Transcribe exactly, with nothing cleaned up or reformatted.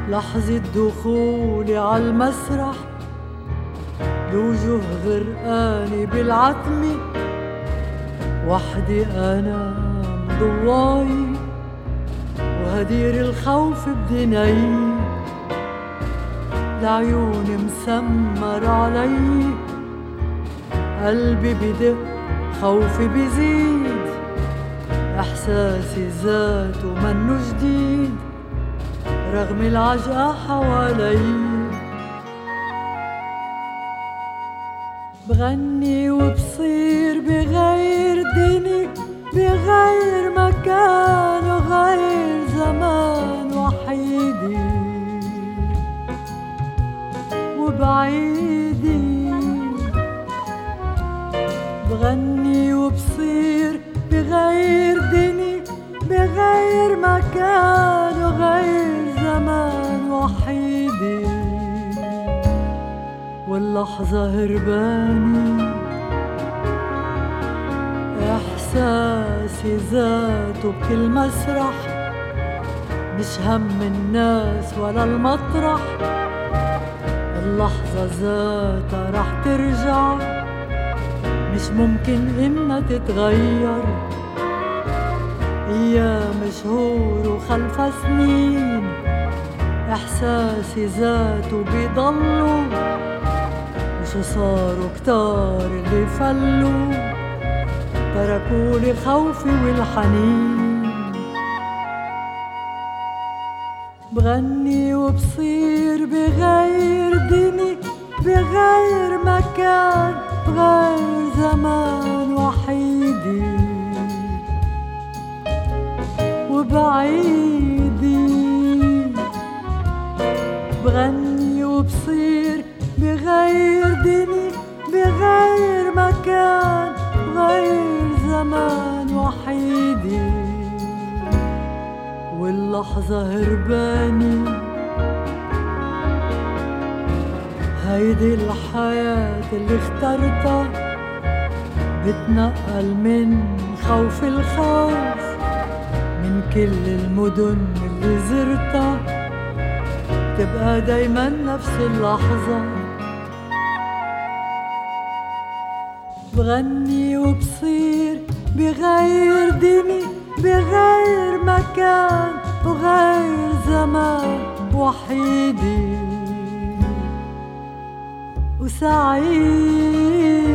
لحظة دخولي عالمسرح بوجوه غرقانة بالعتمة، وحدي أنا مضواي وهدير الخوف بدني، لعيوني مسمر علي، قلبي بدق خوفي بزيد، إحساسي ذاته منه جديد رغم العجقة حوالي. بغني وبصير بغير دني، بغير مكان وغير زمان، وحيدي وبعيدي. بغني وبصير بغير دني، بغير مكان وغير زمان، وحيدي واللحظة هرباني، إحساسي ذاته بكل مسرح، مش هم الناس ولا المطرح، اللحظة ذاتها رح ترجع، مش ممكن إنها تتغير، أيام شهور وخلفها سنين، إحساسي ذاته بيضلوا، وشو صاروا كتار اللي فلوا تركولي خوفي والحنين. بغني وبصير بغير دني، بغير مكان بغير زمان، وحيدي وبعيدي. بغني وبصير بغير دني، بغير مكان بغير زمان، وحيدي واللحظة هرباني. هيدي الحياة اللي اخترتها، بتنقل من خوف الخوف، من كل المدن اللي زرتها، تبقى دايما نفس اللحظة. بغني وبصير بغير دني، بغير مكان وغير زمان، وحيدي وسعيد.